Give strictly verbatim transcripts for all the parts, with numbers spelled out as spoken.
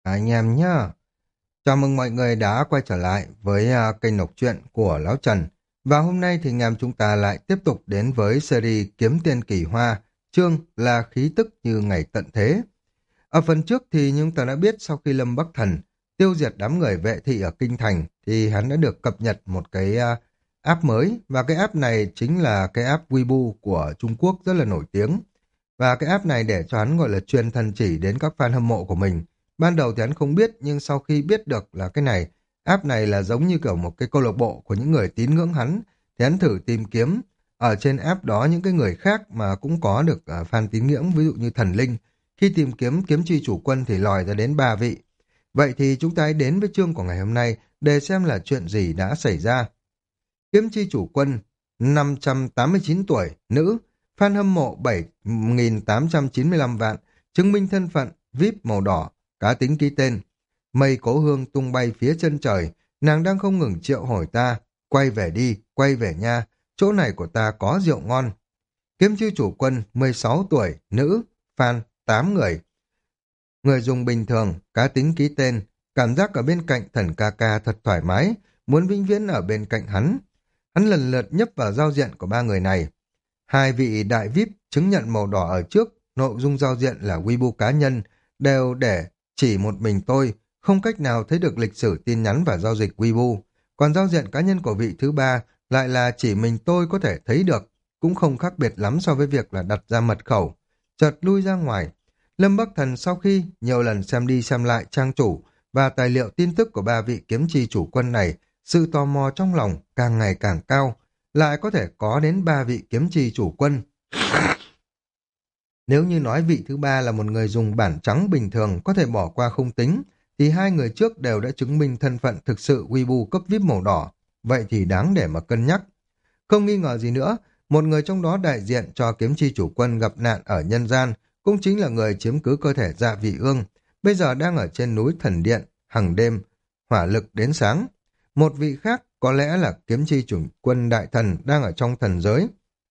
Anh em nhá. Chào mừng mọi người đã quay trở lại với à, kênh đọc truyện của Lão Trần. Và hôm nay thì anh em chúng ta lại tiếp tục đến với series Kiếm Tiền Kỳ Hoa, chương là khí tức như ngày tận thế. Ở phần trước thì chúng ta đã biết sau khi Lâm Bắc Thần tiêu diệt đám người vệ thị ở Kinh Thành thì hắn đã được cập nhật một cái à, app mới, và cái app này chính là cái app Weibo của Trung Quốc rất là nổi tiếng. Và cái app này để cho hắn gọi là truyền thần chỉ đến các fan hâm mộ của mình. Ban đầu thì hắn không biết, nhưng sau khi biết được là cái này, app này là giống như kiểu một cái câu lạc bộ của những người tín ngưỡng hắn, thì hắn thử tìm kiếm ở trên app đó những cái người khác mà cũng có được uh, fan tín ngưỡng, ví dụ như thần linh. Khi tìm kiếm kiếm chi chủ quân thì lòi ra đến ba vị. Vậy thì chúng ta hãy đến với chương của ngày hôm nay để xem là chuyện gì đã xảy ra. Kiếm chi chủ quân, năm trăm tám mươi chín tuổi, nữ, fan hâm mộ bảy nghìn tám trăm chín mươi lăm vạn, chứng minh thân phận, vi ai pi màu đỏ, cá tính ký tên. Mây cố hương tung bay phía chân trời, nàng đang không ngừng triệu hỏi ta, quay về đi, quay về nha, chỗ này của ta có rượu ngon. Kiếm chi chủ quân, mười sáu tuổi, nữ, fan, tám người. Người dùng bình thường, cá tính ký tên, cảm giác ở bên cạnh thần ca ca thật thoải mái, muốn vĩnh viễn ở bên cạnh hắn. Hắn lần lượt nhấp vào giao diện của ba người này. Hai vị đại vi ai pi chứng nhận màu đỏ ở trước, nội dung giao diện là Weibo cá nhân, đều để chỉ một mình tôi, không cách nào thấy được lịch sử tin nhắn và giao dịch Weibo. Còn giao diện cá nhân của vị thứ ba lại là chỉ mình tôi có thể thấy được, cũng không khác biệt lắm so với việc là đặt ra mật khẩu. Chợt lui ra ngoài, Lâm Bắc Thần sau khi nhiều lần xem đi xem lại trang chủ và tài liệu tin tức của ba vị kiếm chi chủ quân này, sự tò mò trong lòng càng ngày càng cao, lại có thể có đến ba vị kiếm chi chủ quân. Nếu như nói vị thứ ba là một người dùng bản trắng bình thường có thể bỏ qua không tính, thì hai người trước đều đã chứng minh thân phận thực sự Weibo cấp vi ai pi màu đỏ, vậy thì đáng để mà cân nhắc. Không nghi ngờ gì nữa, một người trong đó đại diện cho kiếm chi chủ quân gặp nạn ở nhân gian, cũng chính là người chiếm cứ cơ thể Dạ Vị Ương, bây giờ đang ở trên núi Thần Điện, hằng đêm, hỏa lực đến sáng. Một vị khác có lẽ là kiếm chi chủ quân đại thần đang ở trong thần giới,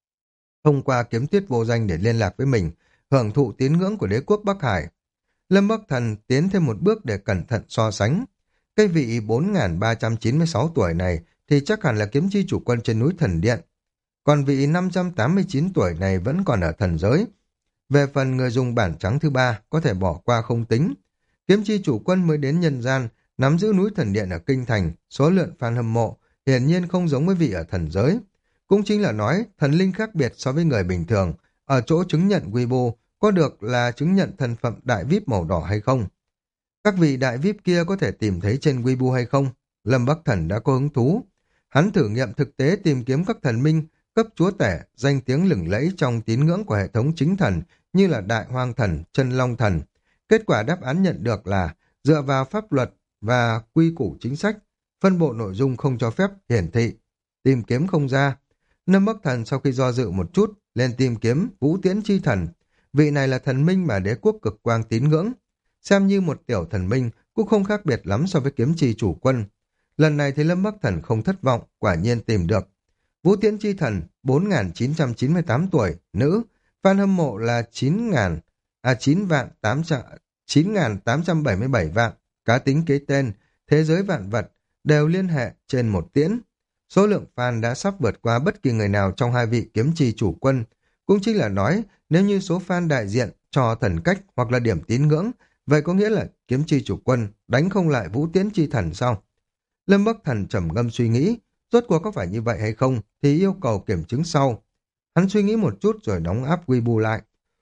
thông qua kiếm tuyết vô danh để liên lạc với mình, hưởng thụ tín ngưỡng của đế quốc Bắc Hải. Lâm Bắc Thần tiến thêm một bước để cẩn thận so sánh. Cái vị bốn nghìn ba trăm chín mươi sáu tuổi này thì chắc hẳn là kiếm chi chủ quân trên núi Thần Điện, còn vị năm trăm tám mươi chín tuổi này vẫn còn ở thần giới. Về phần người dùng bản trắng thứ ba có thể bỏ qua không tính. Kiếm chi chủ quân mới đến nhân gian, nắm giữ núi Thần Điện ở Kinh Thành, số lượng fan hâm mộ hiển nhiên không giống với vị ở thần giới. Cũng chính là nói thần linh khác biệt so với người bình thường, ở chỗ chứng nhận Weibo có được là chứng nhận thân phận đại vi ai pi màu đỏ hay không. Các vị đại vi ai pi kia có thể tìm thấy trên Weibo hay không? Lâm Bắc Thần đã có hứng thú. Hắn thử nghiệm thực tế tìm kiếm các thần minh cấp chúa tể, danh tiếng lừng lẫy trong tín ngưỡng của hệ thống chính thần như là Đại Hoang Thần, Chân Long Thần. Kết quả đáp án nhận được là dựa vào pháp luật và quy củ chính sách, phân bộ nội dung không cho phép hiển thị, tìm kiếm không ra. Lâm Bắc Thần sau khi do dự một chút, lên tìm kiếm Vũ Tiễn Chi Thần. Vị này là thần minh mà đế quốc cực quang tín ngưỡng. Xem như một tiểu thần minh cũng không khác biệt lắm so với kiếm chi chủ quân. Lần này thì Lâm Bắc Thần không thất vọng, quả nhiên tìm được. Vũ Tiễn Chi Thần, bốn nghìn chín trăm chín mươi tám tuổi, nữ, fan hâm mộ là chín nghìn, à chín vạn tám trăm, chín nghìn tám trăm bảy mươi bảy vạn, cá tính kế tên, thế giới vạn vật, đều liên hệ trên một tiễn. Số lượng fan đã sắp vượt qua bất kỳ người nào trong hai vị kiếm chi chủ quân. Cũng chính là nói, nếu như số fan đại diện cho thần cách hoặc là điểm tín ngưỡng, vậy có nghĩa là kiếm chi chủ quân đánh không lại Vũ Tiễn Chi Thần sao? Lâm Bắc Thần trầm ngâm suy nghĩ, rốt cuộc có phải như vậy hay không thì yêu cầu kiểm chứng sau. Hắn suy nghĩ một chút rồi đóng app Weibo lại.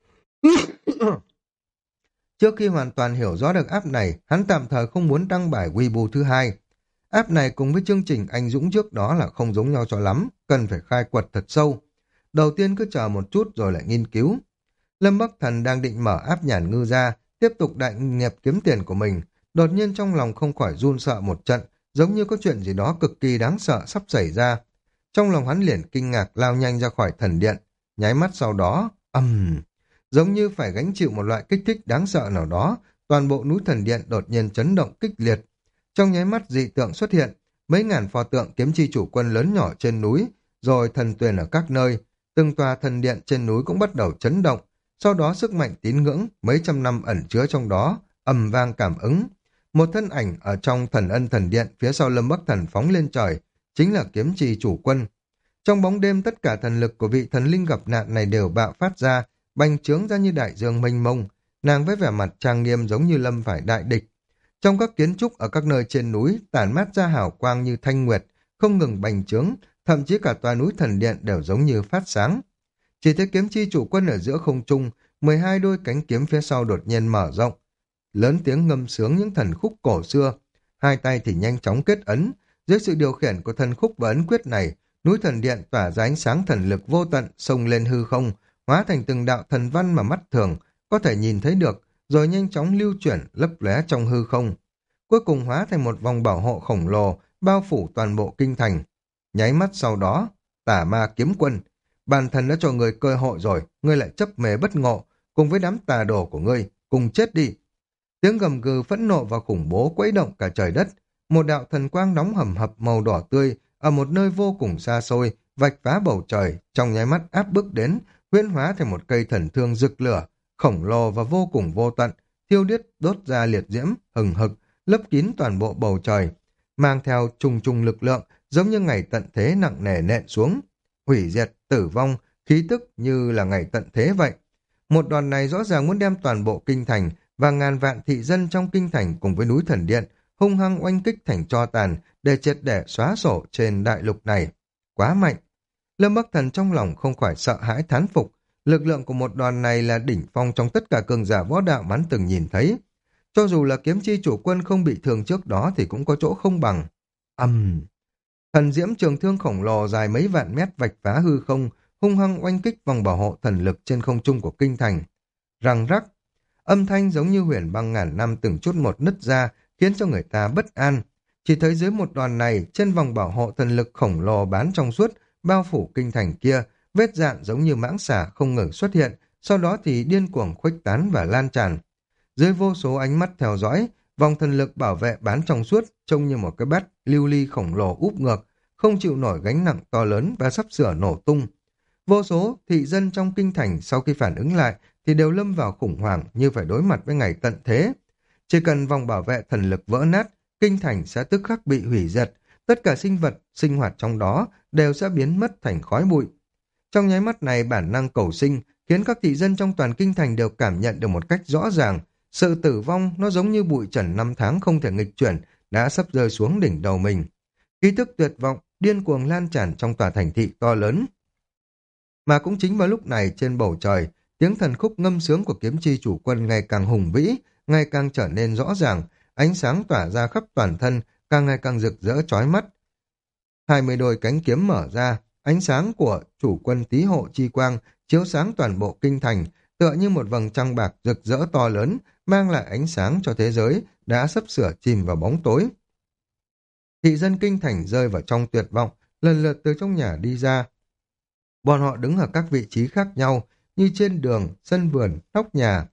Trước khi hoàn toàn hiểu rõ được app này, hắn tạm thời không muốn đăng bài Weibo thứ hai. App này cùng với chương trình Anh Dũng trước đó là không giống nhau cho lắm, cần phải khai quật thật sâu. Đầu tiên cứ chờ một chút rồi lại nghiên cứu. Lâm Bắc Thần đang định mở app nhàn ngư ra, tiếp tục đại nghiệp kiếm tiền của mình. Đột nhiên trong lòng không khỏi run sợ một trận, giống như có chuyện gì đó cực kỳ đáng sợ sắp xảy ra. Trong lòng hắn liền kinh ngạc lao nhanh ra khỏi thần điện, nháy mắt sau đó, ầm, um, giống như phải gánh chịu một loại kích thích đáng sợ nào đó, toàn bộ núi thần điện đột nhiên chấn động kịch liệt. Trong nháy mắt dị tượng xuất hiện, mấy ngàn pho tượng kiếm chi chủ quân lớn nhỏ trên núi, rồi thần tuyền ở các nơi, từng tòa thần điện trên núi cũng bắt đầu chấn động, sau đó sức mạnh tín ngưỡng mấy trăm năm ẩn chứa trong đó ầm vang cảm ứng, Một thân ảnh ở trong thần ân thần điện phía sau Lâm Bắc Thần phóng lên trời, chính là kiếm trì chủ quân. Trong bóng đêm tất cả thần lực của vị thần linh gặp nạn này đều bạo phát ra, bành trướng ra như đại dương mênh mông, nàng với vẻ mặt trang nghiêm giống như lâm phải đại địch. Trong các kiến trúc ở các nơi trên núi tản mát ra hào quang như thanh nguyệt, không ngừng bành trướng, thậm chí cả tòa núi thần điện đều giống như phát sáng. Chỉ thấy kiếm chi chủ quân ở giữa không trung, mười hai đôi cánh kiếm phía sau đột nhiên mở rộng, lớn tiếng ngâm sướng những thần khúc cổ xưa, hai tay thì nhanh chóng kết ấn, dưới sự điều khiển của thần khúc và ấn quyết này, núi thần điện tỏa ra ánh sáng thần lực vô tận xông lên hư không, hóa thành từng đạo thần văn mà mắt thường có thể nhìn thấy được, rồi nhanh chóng lưu chuyển lấp lóe trong hư không. Cuối cùng hóa thành một vòng bảo hộ khổng lồ bao phủ toàn bộ kinh thành. Nháy mắt sau đó, Tà Ma kiếm quân, bản thân đã cho người cơ hội rồi, ngươi lại chấp mê bất ngộ, cùng với đám tà đồ của ngươi, cùng chết đi. Tiếng gầm gừ phẫn nộ và khủng bố quấy động cả trời đất, một đạo thần quang nóng hầm hập màu đỏ tươi ở một nơi vô cùng xa xôi, vạch phá bầu trời, trong nháy mắt áp bức đến, huyễn hóa thành một cây thần thương rực lửa, khổng lồ và vô cùng vô tận, thiêu điết đốt ra liệt diễm, hừng hực, lấp kín toàn bộ bầu trời, mang theo trùng trùng lực lượng, giống như ngày tận thế nặng nề nện xuống, hủy diệt, tử vong, khí tức như là ngày tận thế vậy. Một đòn này rõ ràng muốn đem toàn bộ kinh thành và ngàn vạn thị dân trong kinh thành cùng với núi thần điện hung hăng oanh kích thành tro tàn để triệt để xóa sổ trên đại lục này. Quá mạnh! Lâm Bắc Thần trong lòng không khỏi sợ hãi thán phục, lực lượng của một đòn này là đỉnh phong trong tất cả cường giả võ đạo mà hắn từng nhìn thấy. Cho dù là kiếm chi chủ quân không bị thương trước đó thì cũng có chỗ không bằng. Ầm! Thần diễm trường thương khổng lồ dài mấy vạn mét vạch phá hư không, hung hăng oanh kích vòng bảo hộ thần lực trên không trung của kinh thành. Răng rắc! Âm thanh giống như huyền băng ngàn năm từng chút một nứt ra, khiến cho người ta bất an. Chỉ thấy dưới một đòn này, trên vòng bảo hộ thần lực khổng lồ bán trong suốt, bao phủ kinh thành kia, vết dạn giống như mãng xà không ngừng xuất hiện, sau đó thì điên cuồng khuếch tán và lan tràn. Dưới vô số ánh mắt theo dõi, vòng thần lực bảo vệ bán trong suốt trông như một cái bát lưu ly khổng lồ úp ngược, không chịu nổi gánh nặng to lớn và sắp sửa nổ tung. Vô số thị dân trong kinh thành sau khi phản ứng lại thì đều lâm vào khủng hoảng như phải đối mặt với ngày tận thế. Chỉ cần vòng bảo vệ thần lực vỡ nát, kinh thành sẽ tức khắc bị hủy diệt, tất cả sinh vật, sinh hoạt trong đó đều sẽ biến mất thành khói bụi. Trong nháy mắt này bản năng cầu sinh khiến các thị dân trong toàn kinh thành đều cảm nhận được một cách rõ ràng, sự tử vong nó giống như bụi trần năm tháng không thể nghịch chuyển đã sắp rơi xuống đỉnh đầu mình. Khí thức tuyệt vọng, điên cuồng lan tràn trong tòa thành thị to lớn. Mà cũng chính vào lúc này trên bầu trời, tiếng thần khúc ngâm sướng của kiếm chi chủ quân ngày càng hùng vĩ, ngày càng trở nên rõ ràng, ánh sáng tỏa ra khắp toàn thân, càng ngày càng rực rỡ chói mắt. Hai mươi đôi cánh kiếm mở ra, ánh sáng của chủ quân tý hộ chi quang chiếu sáng toàn bộ kinh thành, tựa như một vầng trăng bạc rực rỡ to lớn, mang lại ánh sáng cho thế giới đã sắp sửa chìm vào bóng tối. Thị dân kinh thành rơi vào trong tuyệt vọng, lần lượt từ trong nhà đi ra. Bọn họ đứng ở các vị trí khác nhau, như trên đường, sân vườn, nóc nhà.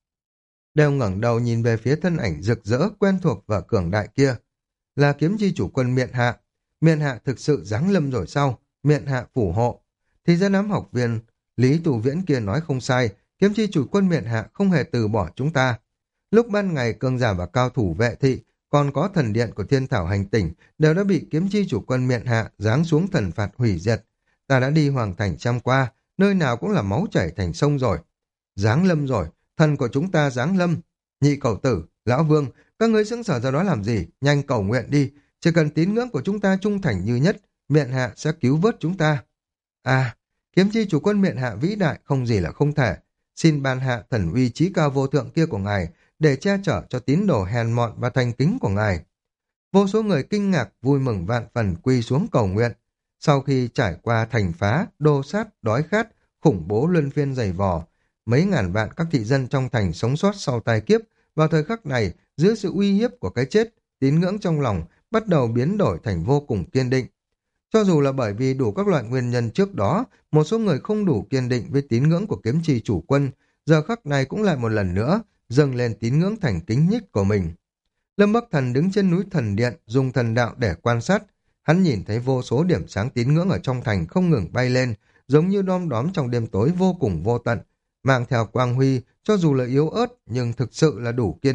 Đều ngẩng đầu nhìn về phía thân ảnh rực rỡ quen thuộc và cường đại kia. Là kiếm chi chủ quân Miện Hạ. Miện Hạ thực sự giáng lâm rồi sao? Miện Hạ phủ hộ. Thì ra đám học viên Lý Tù Viễn kia nói không sai, kiếm chi chủ quân Miện Hạ không hề từ bỏ chúng ta. Lúc ban ngày cường giả và cao thủ vệ thị, còn có thần điện của thiên thảo hành tỉnh đều đã bị kiếm chi chủ quân Miện Hạ giáng xuống thần phạt hủy diệt. Ta đã đi hoàng thành trăm qua, nơi nào cũng là máu chảy thành sông rồi. Giáng lâm rồi, thần của chúng ta giáng lâm. Nhị cầu tử, lão vương, các ngươi sững sờ ra đó làm gì? Nhanh cầu nguyện đi, chỉ cần tín ngưỡng của chúng ta trung thành như nhất, Miện Hạ sẽ cứu vớt chúng ta. À, kiếm chi chủ quân Miện Hạ vĩ đại không gì là không thể. Xin ban hạ thần uy trí cao vô thượng kia của ngài để che chở cho tín đồ hèn mọn và thành kính của ngài. Vô số người kinh ngạc vui mừng vạn phần quy xuống cầu nguyện. Sau khi trải qua thành phá, đô sát, đói khát, khủng bố luân phiên dày vò, mấy ngàn vạn các thị dân trong thành sống sót sau tai kiếp, vào thời khắc này, dưới sự uy hiếp của cái chết, tín ngưỡng trong lòng bắt đầu biến đổi thành vô cùng kiên định. Cho dù là bởi vì đủ các loại nguyên nhân trước đó, một số người không đủ kiên định với tín ngưỡng của kiếm trì chủ quân, giờ khắc này cũng lại một lần nữa dâng lên tín ngưỡng thành kính nhích của mình. Lâm Bắc Thần đứng trên núi thần điện, dùng thần đạo để quan sát. Hắn nhìn thấy vô số điểm sáng tín ngưỡng ở trong thành không ngừng bay lên, giống như đom đóm trong đêm tối vô cùng vô tận, mang theo quang huy, cho dù là yếu ớt nhưng thực sự là đủ kiên định,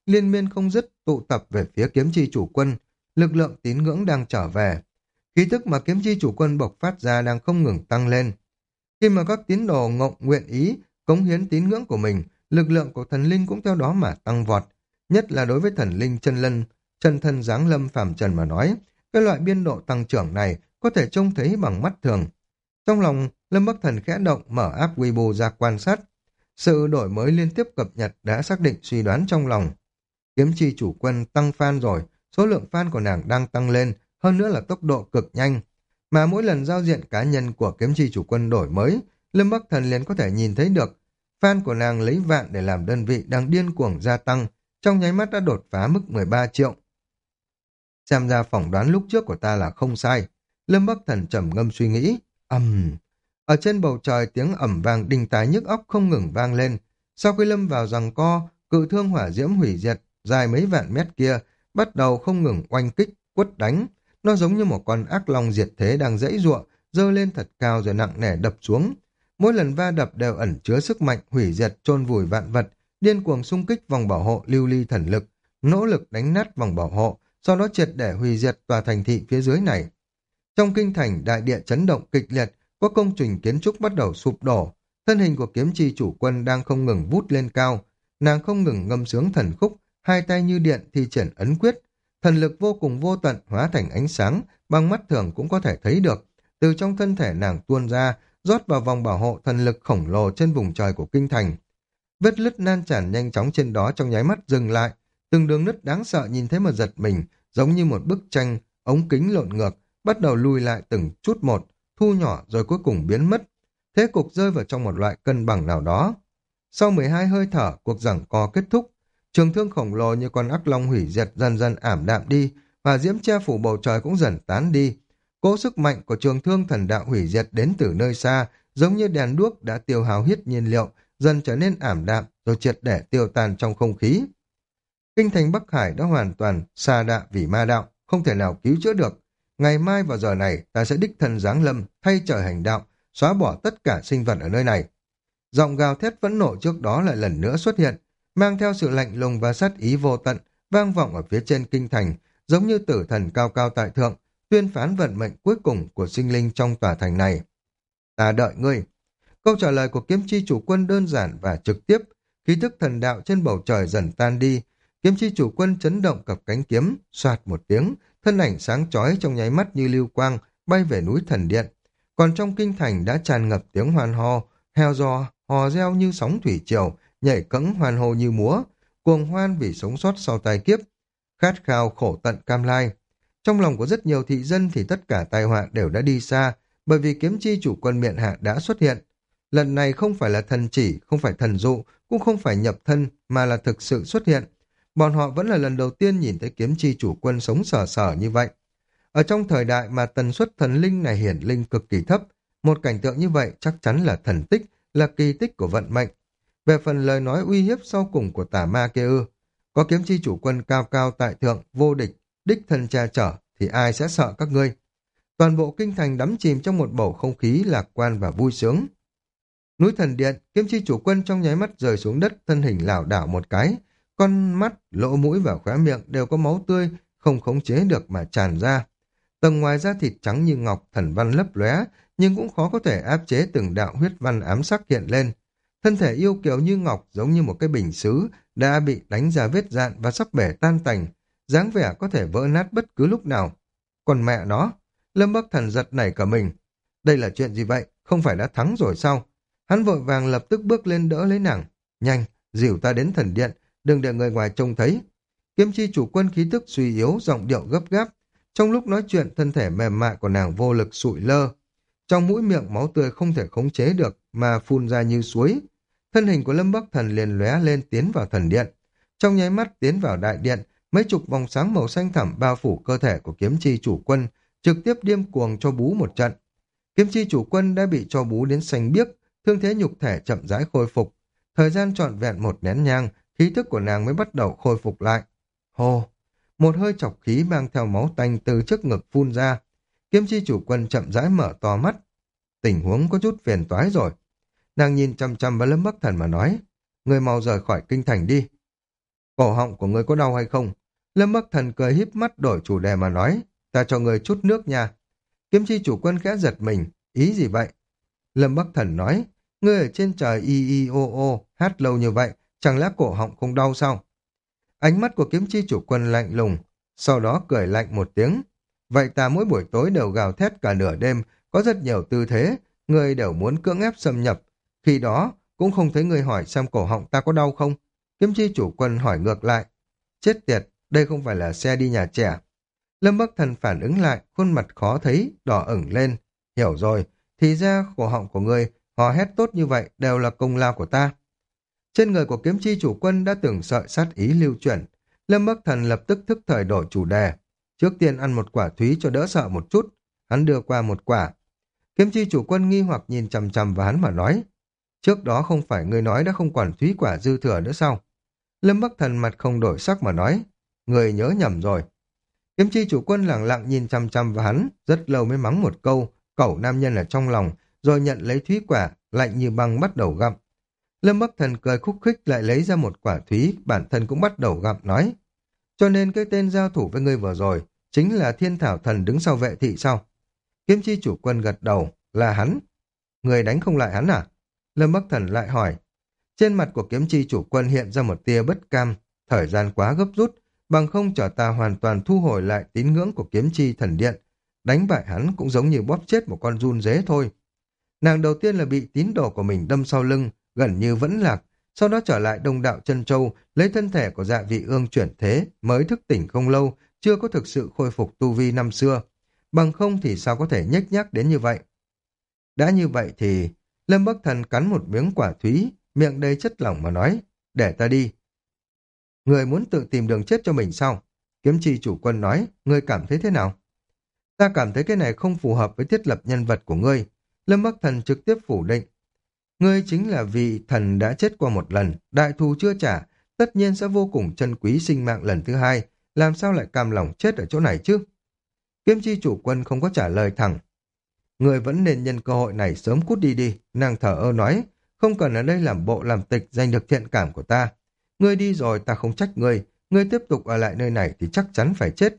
liên miên không dứt tụ tập về phía kiếm chi chủ quân, lực lượng tín ngưỡng đang trở về. Khí tức mà kiếm chi chủ quân bộc phát ra đang không ngừng tăng lên. Khi mà các tín đồ ngộng nguyện ý cống hiến tín ngưỡng của mình, lực lượng của thần linh cũng theo đó mà tăng vọt. Nhất là đối với thần linh chân lân, chân thân giáng lâm phàm trần mà nói, cái loại biên độ tăng trưởng này có thể trông thấy bằng mắt thường. Trong lòng, Lâm Bắc Thần khẽ động mở áp Weibo ra quan sát. Sự đổi mới liên tiếp cập nhật đã xác định suy đoán trong lòng. Kiếm chi chủ quân tăng fan rồi, số lượng fan của nàng đang tăng lên, hơn nữa là tốc độ cực nhanh. Mà mỗi lần giao diện cá nhân của kiếm chi chủ quân đổi mới, Lâm Bắc Thần liền có thể nhìn thấy được. Fan của nàng lấy vạn để làm đơn vị đang điên cuồng gia tăng, trong nháy mắt đã đột phá mức mười ba triệu. Xem ra phỏng đoán lúc trước của ta là không sai. Lâm Bắc Thần trầm ngâm suy nghĩ. ầm um. Ở trên bầu trời tiếng ẩm vang đinh tai nhức óc không ngừng vang lên. Sau khi lâm vào giằng co, cự thương hỏa diễm hủy diệt dài mấy vạn mét kia bắt đầu không ngừng oanh kích, quất đánh. Nó giống như một con ác long diệt thế đang giãy giụa, giơ lên thật cao rồi nặng nề đập xuống. Mỗi lần va đập đều ẩn chứa sức mạnh hủy diệt chôn vùi vạn vật, điên cuồng xung kích vòng bảo hộ lưu ly thần lực, nỗ lực đánh nát vòng bảo hộ, sau đó triệt để hủy diệt tòa thành thị phía dưới này. Trong kinh thành, đại địa chấn động kịch liệt, có công trình kiến trúc bắt đầu sụp đổ. Thân hình của kiếm chi chủ quân đang không ngừng vút lên cao, nàng không ngừng ngâm sướng thần khúc, hai tay như điện thi triển ấn quyết, thần lực vô cùng vô tận hóa thành ánh sáng, bằng mắt thường cũng có thể thấy được. Từ trong thân thể nàng tuôn ra, rót vào vòng bảo hộ thần lực khổng lồ trên vùng trời của kinh thành. Vết nứt nan tràn nhanh chóng trên đó trong nháy mắt dừng lại, từng đường nứt đáng sợ nhìn thấy mà giật mình, giống như một bức tranh ống kính lộn ngược, bắt đầu lùi lại từng chút một, thu nhỏ rồi cuối cùng biến mất. Thế cục rơi vào trong một loại cân bằng nào đó. Sau mười hai hơi thở, cuộc giằng co kết thúc. Trường thương khổng lồ như con ác long hủy diệt dần dần ảm đạm đi, và diễm che phủ bầu trời cũng dần tán đi. Cỗ sức mạnh của trường thương thần đạo hủy diệt đến từ nơi xa, giống như đèn đuốc đã tiêu hao hết nhiên liệu, dần trở nên ảm đạm rồi triệt để tiêu tan trong không khí. Kinh thành Bắc Hải đã hoàn toàn sa đạ vì ma đạo, không thể nào cứu chữa được. Ngày mai vào giờ này, ta sẽ đích thân giáng lâm, thay trời hành đạo, xóa bỏ tất cả sinh vật ở nơi này. Giọng gào thét phẫn nộ trước đó lại lần nữa xuất hiện, mang theo sự lạnh lùng và sát ý vô tận, vang vọng ở phía trên kinh thành, giống như tử thần cao cao tại thượng, tuyên phán vận mệnh cuối cùng của sinh linh trong tòa thành này. Ta đợi ngươi. Câu trả lời của kiếm chi chủ quân đơn giản và trực tiếp, khí thức thần đạo trên bầu trời dần tan đi, kiếm chi chủ quân chấn động cặp cánh kiếm, soạt một tiếng, thân ảnh sáng chói trong nháy mắt như lưu quang, bay về núi thần điện. Còn trong kinh thành đã tràn ngập tiếng hoan hò, heo giò, hò reo như sóng thủy triều, nhảy cẫng hoan hô như múa, cuồng hoan vì sống sót sau tai kiếp, khát khao khổ tận cam lai. Trong lòng của rất nhiều thị dân thì tất cả tai họa đều đã đi xa, bởi vì kiếm chi chủ quân miện hạ đã xuất hiện. Lần này không phải là thần chỉ, không phải thần dụ, cũng không phải nhập thân, mà là thực sự xuất hiện. Bọn họ vẫn là lần đầu tiên nhìn thấy kiếm chi chủ quân sống sờ sờ như vậy. Ở trong thời đại mà tần suất thần linh này hiển linh cực kỳ thấp, một cảnh tượng như vậy chắc chắn là thần tích, là kỳ tích của vận mệnh. Về phần lời nói uy hiếp sau cùng của tà ma kia ư, có kiếm chi chủ quân cao cao tại thượng, vô địch, đích thân che chở, thì ai sẽ sợ các ngươi. Toàn bộ kinh thành đắm chìm trong một bầu không khí lạc quan và vui sướng. Núi thần điện, kiếm chi chủ quân trong nháy mắt rơi xuống đất, thân hình lảo đảo một cái, con mắt, lỗ mũi và khóe miệng đều có máu tươi, không khống chế được mà tràn ra. Tầng ngoài da thịt trắng như ngọc, thần văn lấp lóe, nhưng cũng khó có thể áp chế từng đạo huyết văn ám sắc hiện lên. Thân thể yêu kiều như ngọc giống như một cái bình sứ đã bị đánh ra vết dạn và sắp bể tan tành, dáng vẻ có thể vỡ nát bất cứ lúc nào. Còn mẹ nó, Lâm Bắc Thần giật nảy cả mình. Đây là chuyện gì vậy? Không phải đã thắng rồi sao? Hắn vội vàng lập tức bước lên đỡ lấy nàng. Nhanh, dìu ta đến thần điện, đừng để người ngoài trông thấy. Kiếm chi chủ quân khí tức suy yếu, giọng điệu gấp gáp. Trong lúc nói chuyện, thân thể mềm mại của nàng vô lực sụi lơ. Trong mũi miệng máu tươi không thể khống chế được mà phun ra như suối. Thân hình của Lâm Bắc Thần liền lóe lên tiến vào thần điện. Trong nháy mắt tiến vào đại điện, mấy chục vòng sáng màu xanh thẳm bao phủ cơ thể của kiếm chi chủ quân, trực tiếp điên cuồng cho bú một trận. Kiếm chi chủ quân đã bị cho bú đến xanh biếc, thương thế nhục thể chậm rãi khôi phục. Thời gian trọn vẹn một nén nhang, khí thức của nàng mới bắt đầu khôi phục lại. Hô! Một hơi chọc khí mang theo máu tanh từ trước ngực phun ra. Kiếm chi chủ quân chậm rãi mở to mắt. Tình huống có chút phiền toái rồi. Nàng nhìn chăm chăm vào Lâm Bắc Thần mà nói, người mau rời khỏi kinh thành đi. Cổ họng của ngươi có đau hay không? Lâm Bắc Thần cười híp mắt đổi chủ đề mà nói, ta cho ngươi chút nước nha. Kiếm chi chủ quân khẽ giật mình, ý gì vậy? Lâm Bắc Thần nói, ngươi ở trên trời y y o o, hát lâu như vậy, chẳng lẽ cổ họng không đau sao? Ánh mắt của kiếm chi chủ quân lạnh lùng, sau đó cười lạnh một tiếng. Vậy ta mỗi buổi tối đều gào thét cả nửa đêm, có rất nhiều tư thế, ngươi đều muốn cưỡng ép xâm nhập. Khi đó, cũng không thấy ngươi hỏi xem cổ họng ta có đau không? Kiếm chi chủ quân hỏi ngược lại. Chết tiệt, đây không phải là xe đi nhà trẻ. Lâm Bắc Thần phản ứng lại, khuôn mặt khó thấy, đỏ ửng lên. Hiểu rồi, thì ra cổ họng của ngươi hò hét tốt như vậy đều là công lao của ta. Trên người của kiếm chi chủ quân đã từng sợi sát ý lưu chuyển. Lâm Bắc Thần lập tức thức thời đổi chủ đề. Trước tiên ăn một quả thúy cho đỡ sợ một chút. Hắn đưa qua một quả. Kiếm chi chủ quân nghi hoặc nhìn chằm chằm vào hắn mà nói. Trước đó không phải ngươi nói đã không còn thúy quả dư thừa nữa sao? Lâm Bắc Thần mặt không đổi sắc mà nói. Người nhớ nhầm rồi. Kiếm chi chủ quân lẳng lặng nhìn chằm chằm vào hắn, rất lâu mới mắng một câu, cẩu nam nhân ở trong lòng, rồi nhận lấy thúy quả, lạnh như băng bắt đầu gặm. Lâm Bắc Thần cười khúc khích lại lấy ra một quả thúy, bản thân cũng bắt đầu gặm nói. Cho nên cái tên giao thủ với ngươi vừa rồi, chính là thiên thảo thần đứng sau vệ thị sao? Kiếm chi chủ quân gật đầu, là hắn. Người đánh không lại hắn à? Lâm Bắc Thần lại hỏi. Trên mặt của kiếm chi chủ quân hiện ra một tia bất cam, thời gian quá gấp rút, bằng không trở ta hoàn toàn thu hồi lại tín ngưỡng của kiếm chi thần điện. Đánh bại hắn cũng giống như bóp chết một con giun dế thôi. Nàng đầu tiên là bị tín đồ của mình đâm sau lưng, gần như vẫn lạc, sau đó trở lại Đông Đạo Chân Châu, lấy thân thể của Dạ Vị Ương chuyển thế, mới thức tỉnh không lâu, chưa có thực sự khôi phục tu vi năm xưa. Bằng không thì sao có thể nhếch nhác đến như vậy? Đã như vậy thì, Lâm Bắc Thần cắn một miếng quả thúy, miệng đầy chất lỏng mà nói, để ta đi. Người muốn tự tìm đường chết cho mình sao? Kiếm chi chủ quân nói, ngươi cảm thấy thế nào? Ta cảm thấy cái này không phù hợp với thiết lập nhân vật của ngươi. Lâm Bắc Thần trực tiếp phủ định. Ngươi chính là vị thần đã chết qua một lần, đại thù chưa trả, tất nhiên sẽ vô cùng trân quý sinh mạng lần thứ hai, làm sao lại cam lòng chết ở chỗ này chứ? Kiếm chi chủ quân không có trả lời thẳng. Ngươi vẫn nên nhân cơ hội này sớm cút đi đi, nàng thở ơ nói, không cần ở đây làm bộ làm tịch giành được thiện cảm của ta. Ngươi đi rồi ta không trách ngươi, ngươi tiếp tục ở lại nơi này thì chắc chắn phải chết.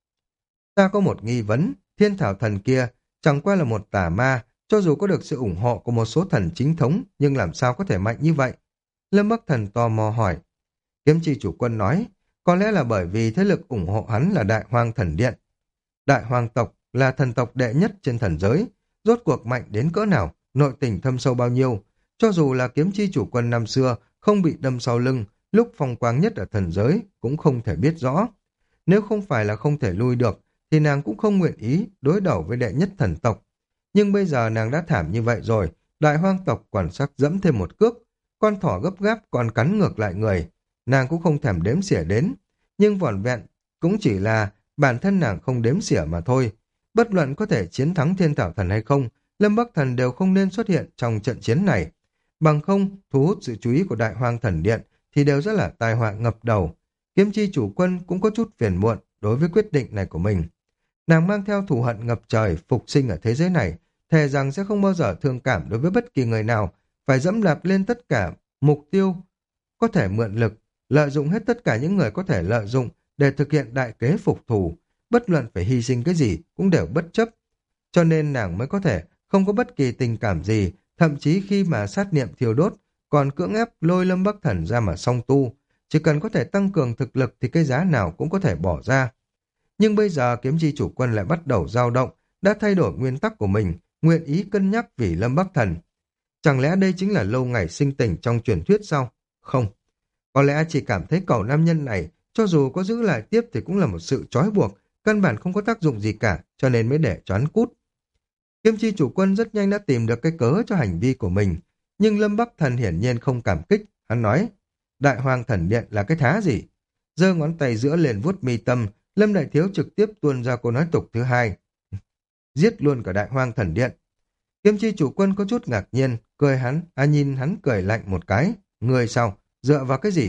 Ta có một nghi vấn, thiên thảo thần kia chẳng qua là một tà ma, cho dù có được sự ủng hộ của một số thần chính thống, nhưng làm sao có thể mạnh như vậy? Lâm Bắc Thần tò mò hỏi. Kiếm chi chủ quân nói, có lẽ là bởi vì thế lực ủng hộ hắn là Đại Hoang Thần Điện. Đại Hoang tộc là thần tộc đệ nhất trên thần giới, rốt cuộc mạnh đến cỡ nào, nội tình thâm sâu bao nhiêu. Cho dù là kiếm chi chủ quân năm xưa không bị đâm sau lưng, lúc phong quang nhất ở thần giới cũng không thể biết rõ. Nếu không phải là không thể lui được, thì nàng cũng không nguyện ý đối đầu với đệ nhất thần tộc. Nhưng bây giờ nàng đã thảm như vậy rồi, Đại Hoang tộc còn sắc dẫm thêm một cước, con thỏ gấp gáp còn cắn ngược lại người, nàng cũng không thèm đếm xỉa đến, nhưng vỏn vẹn cũng chỉ là bản thân nàng không đếm xỉa mà thôi. Bất luận có thể chiến thắng thiên thảo thần hay không, Lâm Bắc Thần đều không nên xuất hiện trong trận chiến này. Bằng không, thu hút sự chú ý của Đại Hoang Thần Điện thì đều rất là tai họa ngập đầu. Kiếm chi chủ quân cũng có chút phiền muộn đối với quyết định này của mình. Nàng mang theo thù hận ngập trời phục sinh ở thế giới này, thề rằng sẽ không bao giờ thương cảm đối với bất kỳ người nào, phải dẫm đạp lên tất cả mục tiêu có thể mượn lực, lợi dụng hết tất cả những người có thể lợi dụng để thực hiện đại kế phục thù, bất luận phải hy sinh cái gì cũng đều bất chấp. Cho nên nàng mới có thể không có bất kỳ tình cảm gì, thậm chí khi mà sát niệm thiêu đốt, còn cưỡng ép lôi Lâm Bắc Thần ra mà song tu, chỉ cần có thể tăng cường thực lực thì cái giá nào cũng có thể bỏ ra. Nhưng bây giờ kiếm chi chủ quân lại bắt đầu dao động, đã thay đổi nguyên tắc của mình, nguyện ý cân nhắc vì Lâm Bắc Thần. Chẳng lẽ đây chính là lâu ngày sinh tình trong truyền thuyết sao? Không. Có lẽ chỉ cảm thấy cậu nam nhân này, cho dù có giữ lại tiếp thì cũng là một sự trói buộc, căn bản không có tác dụng gì cả, cho nên mới để cho hắn cút. Kiếm chi chủ quân rất nhanh đã tìm được cái cớ cho hành vi của mình, nhưng Lâm Bắc Thần hiển nhiên không cảm kích, hắn nói, Đại Hoang Thần Điện là cái thá gì? Giơ ngón tay giữa lên vuốt mi tâm, Lâm Đại Thiếu trực tiếp tuôn ra câu nói tục thứ hai. Giết luôn cả Đại Hoang Thần Điện. Kiếm chi chủ quân có chút ngạc nhiên, cười hắn, à nhìn hắn cười lạnh một cái. Người sao? Dựa vào cái gì?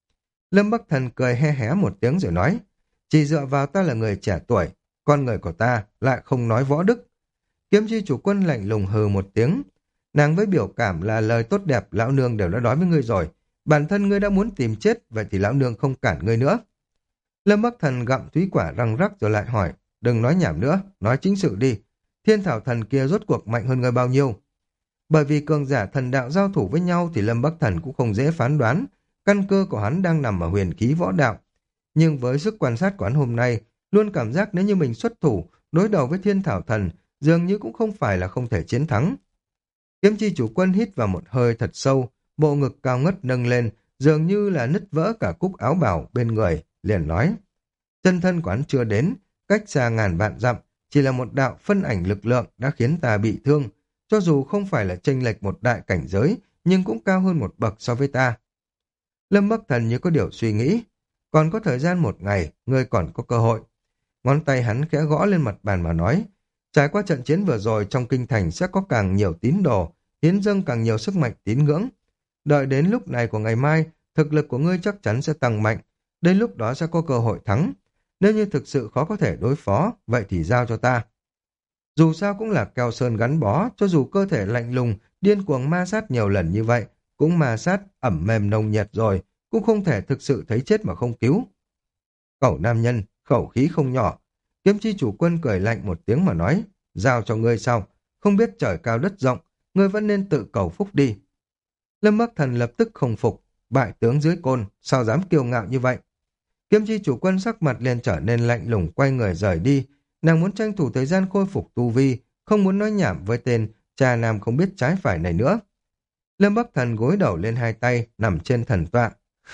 Lâm Bắc Thần cười he hé một tiếng rồi nói, chỉ dựa vào ta là người trẻ tuổi, con người của ta lại không nói võ đức. Kiếm chi chủ quân lạnh lùng hừ một tiếng. Nàng với biểu cảm là lời tốt đẹp lão nương đều đã nói với ngươi rồi, Bản thân ngươi đã muốn tìm chết, vậy thì lão nương không cản ngươi nữa. Lâm Bắc Thần gặm túy quả răng rắc rồi lại hỏi, đừng nói nhảm nữa, nói chính sự đi. Thiên thảo thần kia rốt cuộc mạnh hơn ngươi bao nhiêu? Bởi vì cường giả thần đạo giao thủ với nhau thì Lâm Bắc Thần cũng không dễ phán đoán, căn cơ của hắn đang nằm ở huyền khí võ đạo. Nhưng với sức quan sát của hắn hôm nay, luôn cảm giác nếu như mình xuất thủ, đối đầu với thiên thảo thần, dường như cũng không phải là không thể chiến thắng. Kiếm chi chủ quân hít vào một hơi thật sâu, bộ ngực cao ngất nâng lên, dường như là nứt vỡ cả cúc áo bào bên người, liền nói. Chân thân của hắn chưa đến, cách xa ngàn vạn dặm, chỉ là một đạo phân ảnh lực lượng đã khiến ta bị thương, cho dù không phải là chênh lệch một đại cảnh giới, nhưng cũng cao hơn một bậc so với ta. Lâm Bắc Thần như có điều suy nghĩ, còn có thời gian một ngày, ngươi còn có cơ hội. Ngón tay hắn khẽ gõ lên mặt bàn mà nói, trải qua trận chiến vừa rồi trong kinh thành sẽ có càng nhiều tín đồ, hiến dâng càng nhiều sức mạnh tín ngưỡng. Đợi đến lúc này của ngày mai, thực lực của ngươi chắc chắn sẽ tăng mạnh, đến lúc đó sẽ có cơ hội thắng. Nếu như thực sự khó có thể đối phó, vậy thì giao cho ta. Dù sao cũng là keo sơn gắn bó, cho dù cơ thể lạnh lùng, điên cuồng ma sát nhiều lần như vậy, cũng ma sát ẩm mềm nồng nhiệt rồi, cũng không thể thực sự thấy chết mà không cứu. Cẩu nam nhân, khẩu khí không nhỏ. Kiếm chi chủ quân cười lạnh một tiếng mà nói, giao cho ngươi sao, không biết trời cao đất rộng, ngươi vẫn nên tự cầu phúc đi. Lâm Bắc Thần lập tức không phục, bại tướng dưới côn, sao dám kiêu ngạo như vậy. Kiếm chi chủ quân sắc mặt liền trở nên lạnh lùng, quay người rời đi, nàng muốn tranh thủ thời gian khôi phục tu vi, không muốn nói nhảm với tên cha nam không biết trái phải này nữa. Lâm Bắc Thần gối đầu lên hai tay, nằm trên thần tọa.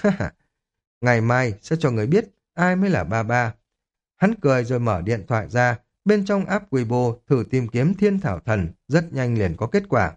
Ngày mai sẽ cho người biết ai mới là ba ba. Hắn cười rồi mở điện thoại ra, bên trong app Weibo thử tìm kiếm Thiên Thảo Thần, rất nhanh liền có kết quả.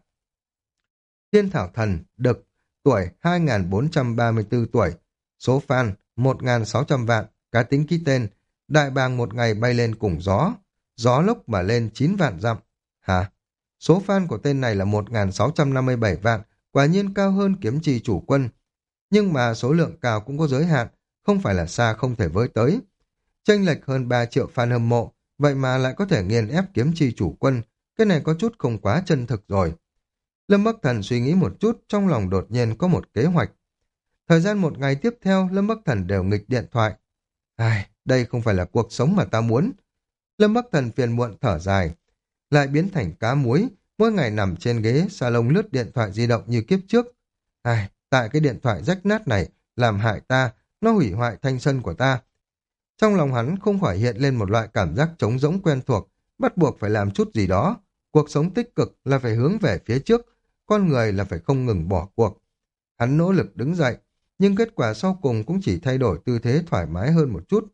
Thiên Thảo Thần, Đực, tuổi hai nghìn bốn trăm ba mươi tư tuổi, số fan một nghìn sáu trăm vạn, cá tính ký tên, đại bàng một ngày bay lên cùng gió, gió lốc mà lên chín vạn dặm. Hả? Số fan của tên này là một nghìn sáu trăm năm mươi bảy vạn, quả nhiên cao hơn kiếm trì chủ quân. Nhưng mà số lượng cao cũng có giới hạn, không phải là xa không thể với tới. Chênh lệch hơn ba triệu fan hâm mộ, vậy mà lại có thể nghiền ép kiếm trì chủ quân, cái này có chút không quá chân thực rồi. Lâm Bắc Thần suy nghĩ một chút, trong lòng đột nhiên có một kế hoạch. Thời gian một ngày tiếp theo, Lâm Bắc Thần đều nghịch điện thoại. Ai, đây không phải là cuộc sống mà ta muốn. Lâm Bắc Thần phiền muộn thở dài, lại biến thành cá muối, mỗi ngày nằm trên ghế salon lướt điện thoại di động như kiếp trước. Ai, tại cái điện thoại rách nát này, làm hại ta, nó hủy hoại thanh xuân của ta. Trong lòng hắn không khỏi hiện lên một loại cảm giác trống rỗng quen thuộc, bắt buộc phải làm chút gì đó. Cuộc sống tích cực là phải hướng về phía trước, con người là phải không ngừng bỏ cuộc. Hắn nỗ lực đứng dậy, nhưng kết quả sau cùng cũng chỉ thay đổi tư thế thoải mái hơn một chút.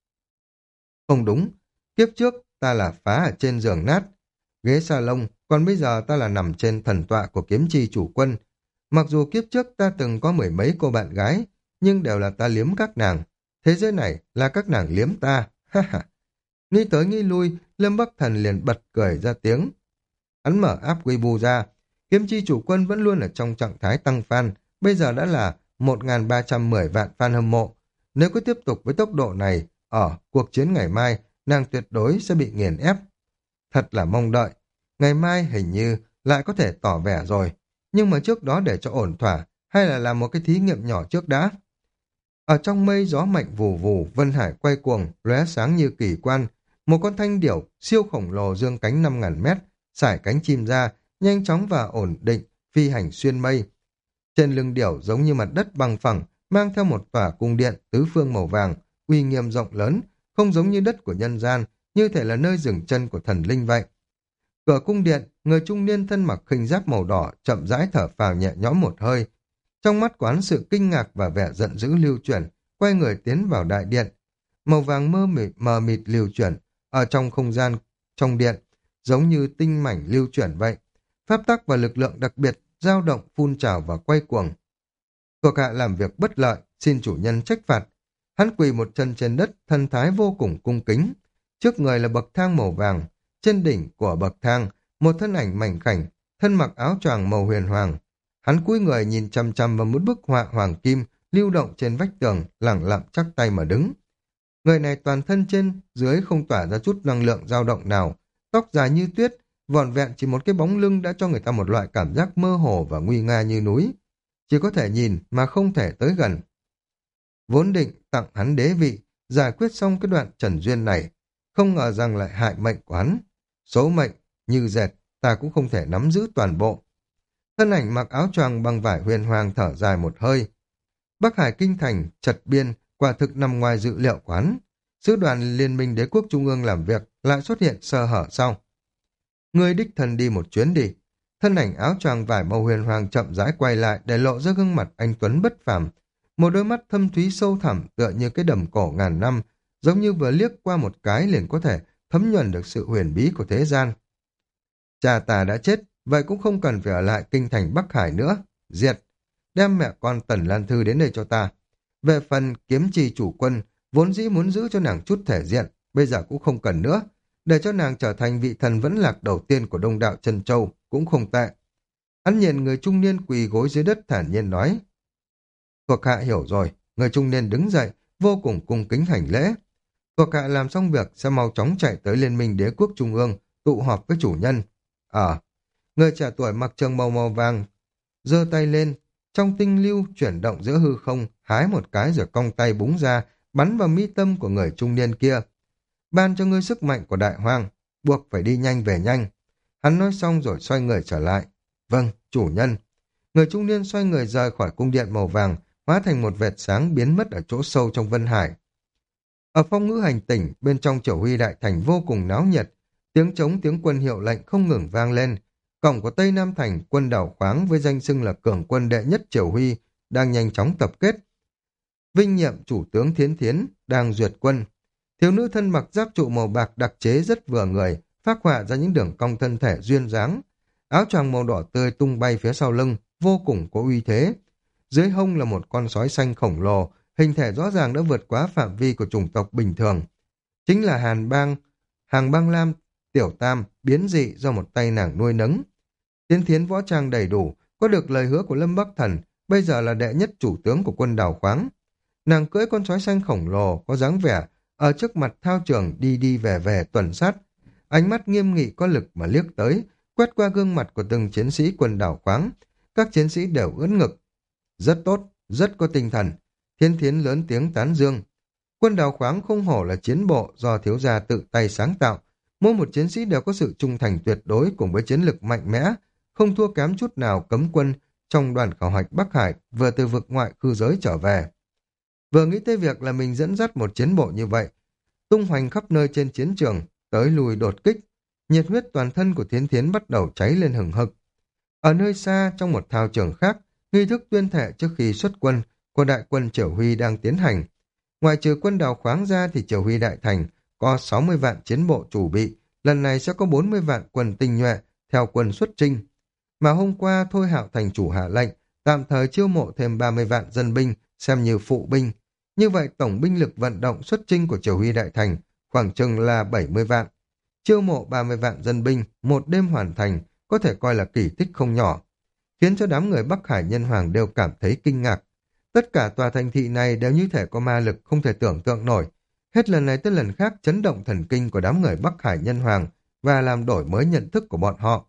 Không đúng, kiếp trước ta là phá ở trên giường nát, ghế salon, còn bây giờ ta là nằm trên thần tọa của kiếm chi chủ quân. Mặc dù kiếp trước ta từng có mười mấy cô bạn gái, nhưng đều là ta liếm các nàng. Thế giới này là các nàng liếm ta, ha ha. Nghĩ tới nghĩ lui, Lâm Bắc Thần liền bật cười ra tiếng. Hắn mở app Weibo ra, kiếm chi chủ quân vẫn luôn ở trong trạng thái tăng fan, bây giờ đã là một nghìn ba trăm mười vạn fan hâm mộ. Nếu cứ tiếp tục với tốc độ này, ở cuộc chiến ngày mai, nàng tuyệt đối sẽ bị nghiền ép. Thật là mong đợi, ngày mai hình như lại có thể tỏ vẻ rồi, nhưng mà trước đó để cho ổn thỏa, hay là làm một cái thí nghiệm nhỏ trước đã. Ở trong mây gió mạnh vù vù, Vân Hải quay cuồng, lóe sáng như kỳ quan, một con thanh điểu siêu khổng lồ dương cánh năm ngàn mét, sải cánh chim ra, nhanh chóng và ổn định, phi hành xuyên mây. Trên lưng điểu giống như mặt đất bằng phẳng, mang theo một tòa cung điện tứ phương màu vàng, uy nghiêm rộng lớn, không giống như đất của nhân gian, như thể là nơi dừng chân của thần linh vậy. Cửa cung điện, người trung niên thân mặc khinh giáp màu đỏ, chậm rãi thở phào nhẹ nhõm một hơi. Trong mắt quán sự kinh ngạc và vẻ giận dữ lưu chuyển, quay người tiến vào đại điện. Màu vàng mơ mịt, mờ mịt lưu chuyển, ở trong không gian, trong điện, giống như tinh mảnh lưu chuyển vậy. Pháp tắc và lực lượng đặc biệt, dao động, phun trào và quay cuồng. Thuộc hạ làm việc bất lợi, xin chủ nhân trách phạt. Hắn quỳ một chân trên đất, thân thái vô cùng cung kính. Trước người là bậc thang màu vàng, trên đỉnh của bậc thang, một thân ảnh mảnh khảnh, thân mặc áo choàng màu huyền hoàng. Hắn cúi người nhìn chăm chăm vào một bức họa hoàng kim lưu động trên vách tường, lẳng lặng chắp tay mà đứng. Người này toàn thân trên dưới không tỏa ra chút năng lượng dao động nào, tóc dài như tuyết, vỏn vẹn chỉ một cái bóng lưng đã cho người ta một loại cảm giác mơ hồ và nguy nga như núi. chỉ có thể nhìn mà không thể tới gần. Vốn định tặng hắn đế vị, giải quyết xong cái đoạn trần duyên này, không ngờ rằng lại hại mệnh của hắn. Số mệnh, như dệt, ta cũng không thể nắm giữ toàn bộ. Thân ảnh mặc áo choàng bằng vải huyền hoàng thở dài một hơi. Bắc Hải kinh thành, trật biên, quả thực nằm ngoài dự liệu của hắn. Sứ đoàn Liên minh Đế quốc Trung ương làm việc lại xuất hiện sơ hở sau. Ngươi đích thân đi một chuyến đi. Thân ảnh áo choàng vải màu huyền hoàng chậm rãi quay lại để lộ ra gương mặt anh tuấn bất phàm. Một đôi mắt thâm thúy sâu thẳm tựa như cái đầm cổ ngàn năm, giống như vừa liếc qua một cái liền có thể thấm nhuần được sự huyền bí của thế gian. Cha ta đã chết, vậy cũng không cần phải ở lại kinh thành Bắc Hải nữa. Diệt, đem mẹ con Tần Lan Thư đến đây cho ta. Về phần kiếm trì chủ quân, vốn dĩ muốn giữ cho nàng chút thể diện, bây giờ cũng không cần nữa. Để cho nàng trở thành vị thần vẫn lạc đầu tiên của Đông Đạo Trân Châu cũng không tệ. Hắn nhìn người trung niên quỳ gối dưới đất thản nhiên nói. Thuộc hạ hiểu rồi, người trung niên đứng dậy, vô cùng cung kính hành lễ. Thuộc hạ làm xong việc sẽ mau chóng chạy tới Liên minh Đế quốc Trung ương, tụ họp với chủ nhân. Ờ, người trẻ tuổi mặc trường màu màu vàng, giơ tay lên, trong tinh lưu chuyển động giữa hư không, hái một cái rồi cong tay búng ra, bắn vào mi tâm của người trung niên kia. Ban cho ngươi sức mạnh của đại hoang, buộc phải đi nhanh về nhanh. Hắn nói xong rồi xoay người trở lại. Vâng, chủ nhân. Người trung niên xoay người rời khỏi cung điện màu vàng, hóa thành một vệt sáng biến mất ở chỗ sâu trong Vân Hải. Ở phong ngữ hành tỉnh, bên trong Triều Huy đại thành vô cùng náo nhiệt, tiếng trống tiếng quân hiệu lệnh không ngừng vang lên. Cổng của Tây Nam thành, quân đảo khoáng với danh xưng là cường quân đệ nhất Triều Huy đang nhanh chóng tập kết. Vinh nhiệm chủ tướng Thiến Thiến đang duyệt quân. Thiếu nữ thân mặc giáp trụ màu bạc đặc chế rất vừa người, phác họa ra những đường cong thân thể duyên dáng. Áo choàng màu đỏ tươi tung bay phía sau lưng, vô cùng có uy thế. Dưới hông là một con sói xanh khổng lồ, hình thể rõ ràng đã vượt quá phạm vi của chủng tộc bình thường. Chính là Hàn Bang, Hàng Bang Lam, Tiểu Tam, biến dị do một tay nàng nuôi nấng. Tiến Thiến võ trang đầy đủ, có được lời hứa của Lâm Bắc Thần, bây giờ là đệ nhất chủ tướng của quân đào khoáng. Nàng cưỡi con sói xanh khổng lồ, có dáng vẻ, ở trước mặt thao trường đi đi về về tuần sát. Ánh mắt nghiêm nghị có lực mà liếc tới, quét qua gương mặt của từng chiến sĩ quân đảo khoáng. Các chiến sĩ đều ưỡn ngực. Rất tốt, rất có tinh thần. Thiên Thiến lớn tiếng tán dương. Quân đảo khoáng không hổ là chiến bộ do thiếu gia tự tay sáng tạo. Mỗi một chiến sĩ đều có sự trung thành tuyệt đối cùng với chiến lực mạnh mẽ, không thua kém chút nào cấm quân trong đoàn khảo hạch Bắc Hải vừa từ vực ngoại cư giới trở về. Vừa nghĩ tới việc là mình dẫn dắt một chiến bộ như vậy, tung hoành khắp nơi trên chiến trường, tới lùi đột kích, nhiệt huyết toàn thân của Thiến Thiến bắt đầu cháy lên hừng hực. Ở nơi xa, trong một thao trường khác, nghi thức tuyên thệ trước khi xuất quân của đại quân Triều Huy đang tiến hành. Ngoài trừ quân đào khoáng ra thì Triều Huy đại thành có sáu mươi vạn chiến bộ chủ bị, lần này sẽ có bốn mươi vạn quân tinh nhuệ theo quân xuất chinh. Mà hôm qua Thôi Hạo thành chủ hạ lệnh, tạm thời chiêu mộ thêm ba mươi vạn dân binh, xem như phụ binh. Như vậy tổng binh lực vận động xuất chinh của Triều Huy đại thành khoảng chừng là bảy mươi vạn. Chiêu mộ ba mươi vạn dân binh, một đêm hoàn thành, có thể coi là kỳ tích không nhỏ, khiến cho đám người Bắc Hải Nhân Hoàng đều cảm thấy kinh ngạc. Tất cả tòa thành thị này đều như thể có ma lực không thể tưởng tượng nổi. Hết lần này tới lần khác chấn động thần kinh của đám người Bắc Hải Nhân Hoàng và làm đổi mới nhận thức của bọn họ.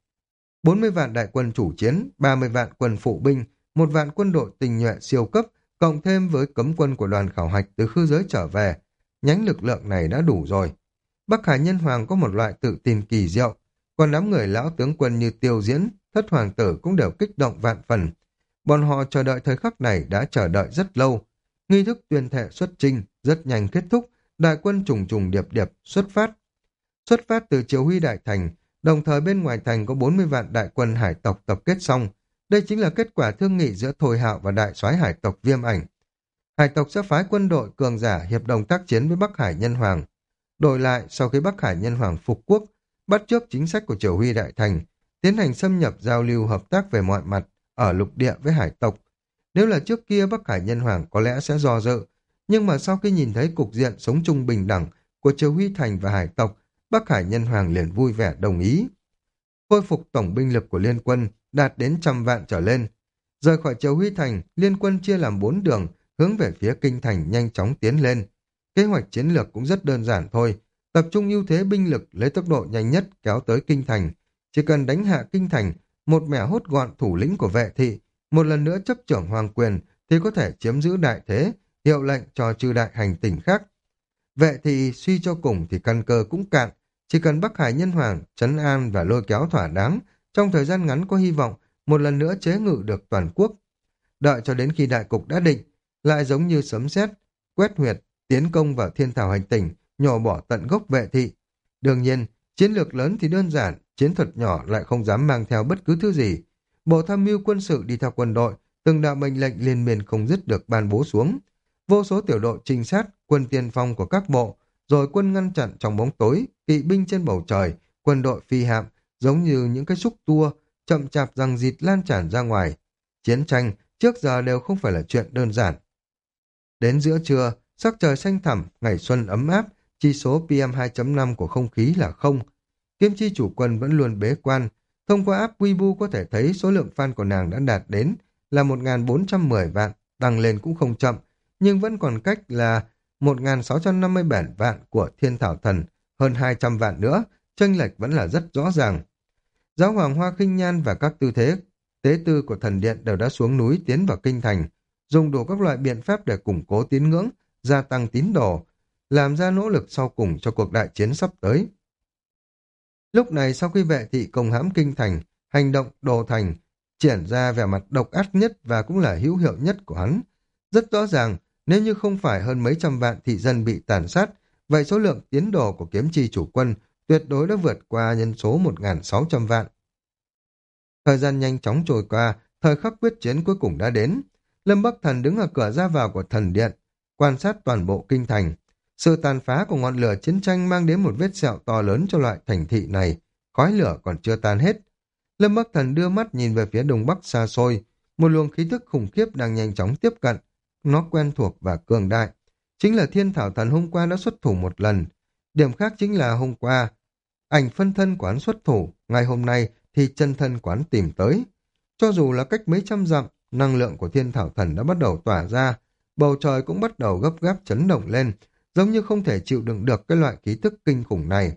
bốn mươi vạn đại quân chủ chiến, ba mươi vạn quân phụ binh, một vạn quân đội tinh nhuệ siêu cấp, cộng thêm với cấm quân của đoàn khảo hạch từ khư giới trở về. Nhánh lực lượng này đã đủ rồi. Bắc Hải Nhân Hoàng có một loại tự tin kỳ diệu, còn đám người lão tướng quân như Tiêu Diễn, Thất Hoàng tử cũng đều kích động vạn phần. Bọn họ chờ đợi thời khắc này đã chờ đợi rất lâu. Nghi thức tuyên thệ xuất chinh rất nhanh kết thúc, đại quân trùng trùng điệp điệp xuất phát. Xuất phát từ Triều Huy đại thành, đồng thời bên ngoài thành có bốn mươi vạn đại quân hải tộc tập kết xong. Đây chính là kết quả thương nghị giữa Thôi Hạo và đại soái hải tộc Viêm Ảnh. Hải tộc sẽ phái quân đội cường giả hiệp đồng tác chiến với Bắc Hải Nhân Hoàng. Đổi lại, sau khi Bắc Hải Nhân Hoàng phục quốc, bắt chước chính sách của Triều Huy đại thành, tiến hành xâm nhập giao lưu hợp tác về mọi mặt ở lục địa với hải tộc. Nếu là trước kia Bắc Hải Nhân Hoàng có lẽ sẽ do dự, nhưng mà sau khi nhìn thấy cục diện sống chung bình đẳng của Triều Huy thành và hải tộc, Bắc Hải Nhân Hoàng liền vui vẻ đồng ý. Khôi phục tổng binh lực của liên quân đạt đến trăm vạn trở lên. Rời khỏi Triều Huy thành, liên quân chia làm bốn đường, hướng về phía kinh thành nhanh chóng tiến lên. Kế hoạch chiến lược cũng rất đơn giản thôi, tập trung ưu thế binh lực lấy tốc độ nhanh nhất kéo tới kinh thành. Chỉ cần đánh hạ kinh thành, một mẻ hốt gọn thủ lĩnh của vệ thị, một lần nữa chấp trưởng hoàng quyền thì có thể chiếm giữ đại thế, hiệu lệnh cho chư đại hành tỉnh khác. Vệ thì suy cho cùng thì căn cơ cũng cạn, chỉ cần Bắc Hải Nhân Hoàng trấn an và lôi kéo thỏa đáng, trong thời gian ngắn có hy vọng một lần nữa chế ngự được toàn quốc. Đợi cho đến khi đại cục đã định, lại giống như sấm sét, quét huyệt, tiến công vào thiên thảo hành tỉnh, nhổ bỏ tận gốc vệ thị. Đương nhiên, chiến lược lớn thì đơn giản, chiến thuật nhỏ lại không dám mang theo bất cứ thứ gì. Bộ tham mưu quân sự đi theo quân đội, từng đạo mệnh lệnh liên miên không dứt được ban bố xuống. Vô số tiểu đội trinh sát, quân tiên phong của các bộ, rồi quân ngăn chặn trong bóng tối, kỵ binh trên bầu trời, quân đội phi hạm, giống như những cái xúc tua, chậm chạp giằng dịt lan tràn ra ngoài. Chiến tranh trước giờ đều không phải là chuyện đơn giản. Đến giữa trưa, sắc trời xanh thẳm, ngày xuân ấm áp, chỉ số pê em hai chấm năm của không khí là không. Kim Chi chủ quân vẫn luôn bế quan. Thông qua app Weibo có thể thấy số lượng fan của nàng đã đạt đến là một nghìn bốn trăm mười vạn, tăng lên cũng không chậm, nhưng vẫn còn cách là một nghìn sáu trăm năm mươi bảy vạn của Thiên Thảo Thần, hơn hai trăm vạn nữa, chênh lệch vẫn là rất rõ ràng. Giáo hoàng Hoa Khinh Nhan và các tư thế tế tư của thần điện đều đã xuống núi tiến vào kinh thành, dùng đủ các loại biện pháp để củng cố tín ngưỡng, gia tăng tín đồ, làm ra nỗ lực sau cùng cho cuộc đại chiến sắp tới. Lúc này sau khi vệ thị công hãm kinh thành, hành động đồ thành, triển ra vẻ mặt độc ác nhất và cũng là hữu hiệu nhất của hắn. Rất rõ ràng, nếu như không phải hơn mấy trăm vạn thị dân bị tàn sát, vậy số lượng tiến đồ của kiếm chi chủ quân tuyệt đối đã vượt qua nhân số một nghìn sáu trăm vạn. Thời gian nhanh chóng trôi qua, thời khắc quyết chiến cuối cùng đã đến. Lâm Bắc Thần đứng ở cửa ra vào của thần điện, quan sát toàn bộ kinh thành. Sự tàn phá của ngọn lửa chiến tranh mang đến một vết sẹo to lớn cho loại thành thị này, khói lửa còn chưa tan hết. Lâm Bắc Thần đưa mắt nhìn về phía đông bắc xa xôi, một luồng khí tức khủng khiếp đang nhanh chóng tiếp cận. Nó quen thuộc và cường đại. Chính là Thiên Thảo Thần hôm qua đã xuất thủ một lần. Điểm khác chính là hôm qua, ảnh phân thân quán xuất thủ, ngày hôm nay thì chân thân quán tìm tới. Cho dù là cách mấy trăm dặm, năng lượng của Thiên Thảo Thần đã bắt đầu tỏa ra, bầu trời cũng bắt đầu gấp gáp chấn động lên, giống như không thể chịu đựng được cái loại khí tức kinh khủng này.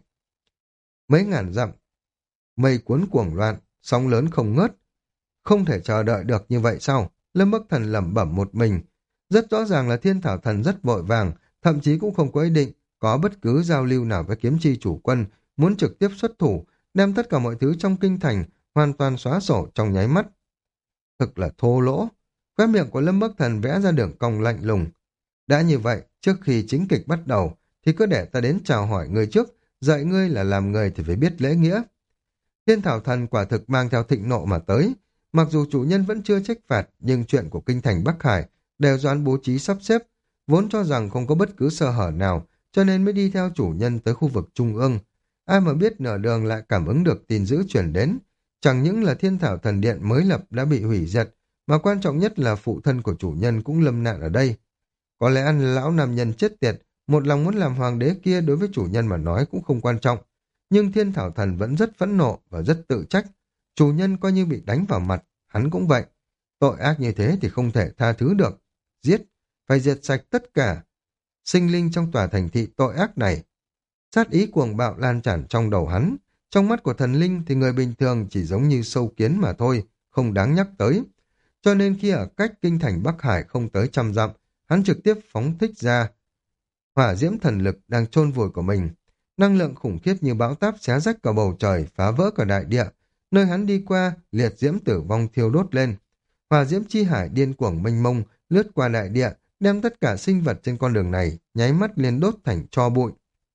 Mấy ngàn dặm, mây cuốn cuồng loạn, sóng lớn không ngớt. Không thể chờ đợi được như vậy sao? Lâm Bắc Thần lẩm bẩm một mình. Rất rõ ràng là Thiên Thảo Thần rất vội vàng, thậm chí cũng không có ý định có bất cứ giao lưu nào với kiếm chi chủ quân, muốn trực tiếp xuất thủ, đem tất cả mọi thứ trong kinh thành hoàn toàn xóa sổ trong nháy mắt. Thực là thô lỗ. Khóe miệng của Lâm Bắc Thần vẽ ra đường cong lạnh lùng. Đã như vậy, trước khi chính kịch bắt đầu, thì cứ để ta đến chào hỏi ngươi trước, dạy ngươi là làm người thì phải biết lễ nghĩa. Thiên Thảo Thần quả thực mang theo thịnh nộ mà tới. Mặc dù chủ nhân vẫn chưa trách phạt, nhưng chuyện của kinh thành Bắc Hải đều do hắn bố trí sắp xếp, vốn cho rằng không có bất cứ sơ hở nào, cho nên mới đi theo chủ nhân tới khu vực trung ương. Ai mà biết nửa đường lại cảm ứng được tin dữ chuyển đến. Chẳng những là Thiên Thảo Thần Điện mới lập đã bị hủy diệt, mà quan trọng nhất là phụ thân của chủ nhân cũng lâm nạn ở đây. Có lẽ ăn lão nam nhân chết tiệt, một lòng muốn làm hoàng đế kia đối với chủ nhân mà nói cũng không quan trọng. Nhưng Thiên Thảo Thần vẫn rất phẫn nộ và rất tự trách. Chủ nhân coi như bị đánh vào mặt, hắn cũng vậy. Tội ác như thế thì không thể tha thứ được. Giết, phải diệt sạch tất cả sinh linh trong tòa thành thị tội ác này. Sát ý cuồng bạo lan tràn trong đầu hắn. Trong mắt của thần linh thì người bình thường chỉ giống như sâu kiến mà thôi, không đáng nhắc tới. Cho nên khi ở cách kinh thành Bắc Hải không tới trăm dặm, hắn trực tiếp phóng thích ra hỏa diễm thần lực đang chôn vùi của mình. Năng lượng khủng khiếp như bão táp xé rách cả bầu trời, phá vỡ cả đại địa. Nơi hắn đi qua, liệt diễm tử vong thiêu đốt lên. Hỏa diễm chi hải điên cuồng mênh mông, lướt qua đại địa, đem tất cả sinh vật trên con đường này, nháy mắt liền đốt thành tro bụi.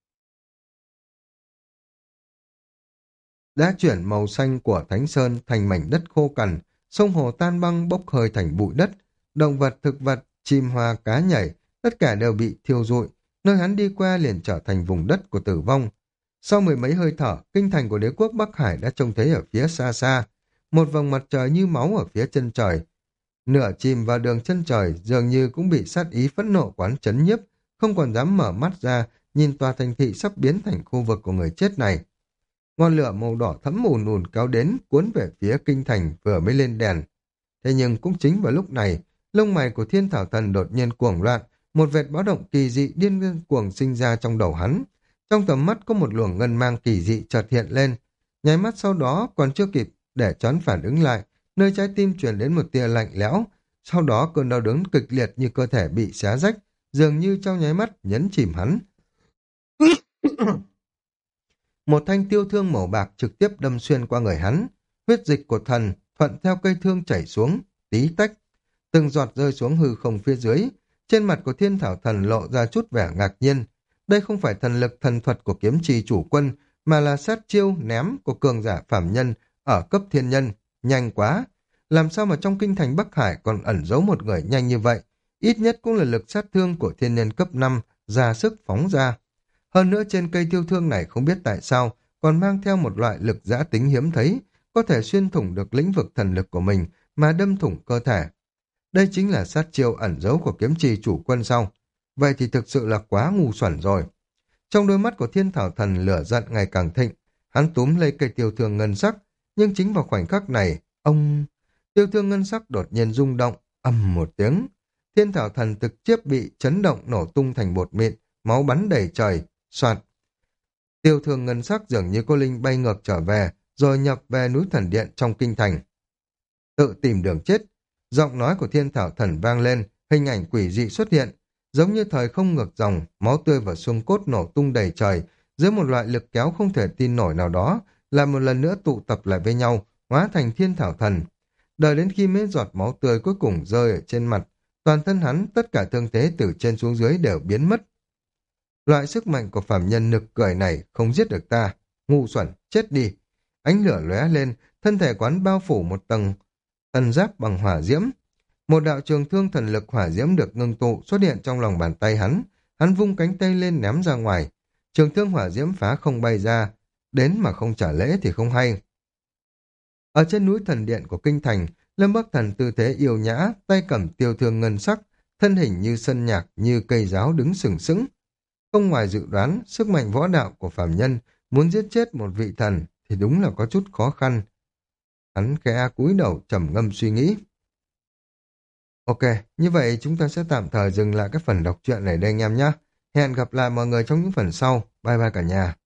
Đã chuyển màu xanh của Thánh Sơn thành mảnh đất khô cằn, sông hồ tan băng bốc hơi thành bụi đất, động vật, thực vật, chim hoa, cá nhảy, tất cả đều bị thiêu rụi, nơi hắn đi qua liền trở thành vùng đất của tử vong. Sau mười mấy hơi thở, kinh thành của đế quốc Bắc Hải đã trông thấy ở phía xa xa, một vòng mặt trời như máu ở phía chân trời. Nửa chìm vào đường chân trời dường như cũng bị sát ý phẫn nộ quán chấn nhiếp, không còn dám mở mắt ra, nhìn tòa thành thị sắp biến thành khu vực của người chết này. Ngọn lửa màu đỏ thẫm ùn ùn kéo đến, cuốn về phía kinh thành vừa mới lên đèn. Thế nhưng cũng chính vào lúc này, lông mày của Thiên Thảo Thần đột nhiên cuồng loạn, một vệt báo động kỳ dị điên cuồng sinh ra trong đầu hắn. Trong tầm mắt có một luồng ngân mang kỳ dị chợt hiện lên. Nháy mắt sau đó còn chưa kịp để choán phản ứng lại, nơi trái tim truyền đến một tia lạnh lẽo, sau đó cơn đau đớn kịch liệt như cơ thể bị xé rách, dường như trong nháy mắt nhấn chìm hắn. Một thanh tiêu thương màu bạc trực tiếp đâm xuyên qua người hắn, huyết dịch của thần thuận theo cây thương chảy xuống, tí tách, từng giọt rơi xuống hư không phía dưới. Trên mặt của thiên thảo thần lộ ra chút vẻ ngạc nhiên. Đây không phải thần lực thần thuật của kiếm trì chủ quân, mà là sát chiêu ném của cường giả phàm nhân ở cấp thiên nhân. Nhanh quá! Làm sao mà trong kinh thành Bắc Hải còn ẩn giấu một người nhanh như vậy? Ít nhất cũng là lực sát thương của thiên nhân cấp năm ra sức phóng ra. Hơn nữa trên cây tiêu thương này không biết tại sao còn mang theo một loại lực giã tính hiếm thấy, có thể xuyên thủng được lĩnh vực thần lực của mình mà đâm thủng cơ thể. Đây chính là sát chiêu ẩn giấu của kiếm trì chủ quân sau. Vậy thì thực sự là quá ngu xuẩn rồi. Trong đôi mắt của thiên thảo thần lửa giận ngày càng thịnh, hắn túm lấy cây tiêu thương ngân sắc, nhưng chính vào khoảnh khắc này, ông... Tiêu thương ngân sắc đột nhiên rung động, ầm một tiếng. Thiên thảo thần trực tiếp bị chấn động nổ tung thành bột mịn, máu bắn đầy trời, soạt. Tiêu thương ngân sắc dường như cô linh bay ngược trở về, rồi nhập về núi thần điện trong kinh thành. Tự tìm đường chết. Giọng nói của thiên thảo thần vang lên, hình ảnh quỷ dị xuất hiện, giống như thời không ngược dòng, máu tươi và xương cốt nổ tung đầy trời, dưới một loại lực kéo không thể tin nổi nào đó, là một lần nữa tụ tập lại với nhau, hóa thành thiên thảo thần. Đợi đến khi mấy giọt máu tươi cuối cùng rơi ở trên mặt, toàn thân hắn, tất cả thương thế từ trên xuống dưới đều biến mất. Loại sức mạnh của phàm nhân nực cười này không giết được ta, ngu xuẩn, chết đi. Ánh lửa lóe lên, thân thể quán bao phủ một tầng thần giáp bằng hỏa diễm. Một đạo trường thương thần lực hỏa diễm được ngưng tụ xuất hiện trong lòng bàn tay hắn. Hắn vung cánh tay lên ném ra ngoài. Trường thương hỏa diễm phá không bay ra. Đến mà không trả lễ thì không hay. Ở trên núi thần điện của kinh thành, Lâm Bắc Thần tư thế yêu nhã, tay cầm tiêu thương ngân sắc, thân hình như sân nhạc, như cây giáo đứng sừng sững. Không ngoài dự đoán, sức mạnh võ đạo của phàm nhân muốn giết chết một vị thần thì đúng là có chút khó khăn. Hắn khẽ cúi đầu trầm ngâm suy nghĩ. Ok, như vậy chúng ta sẽ tạm thời dừng lại cái phần đọc truyện này đây anh em nhé. Hẹn gặp lại mọi người trong những phần sau. Bye bye cả nhà.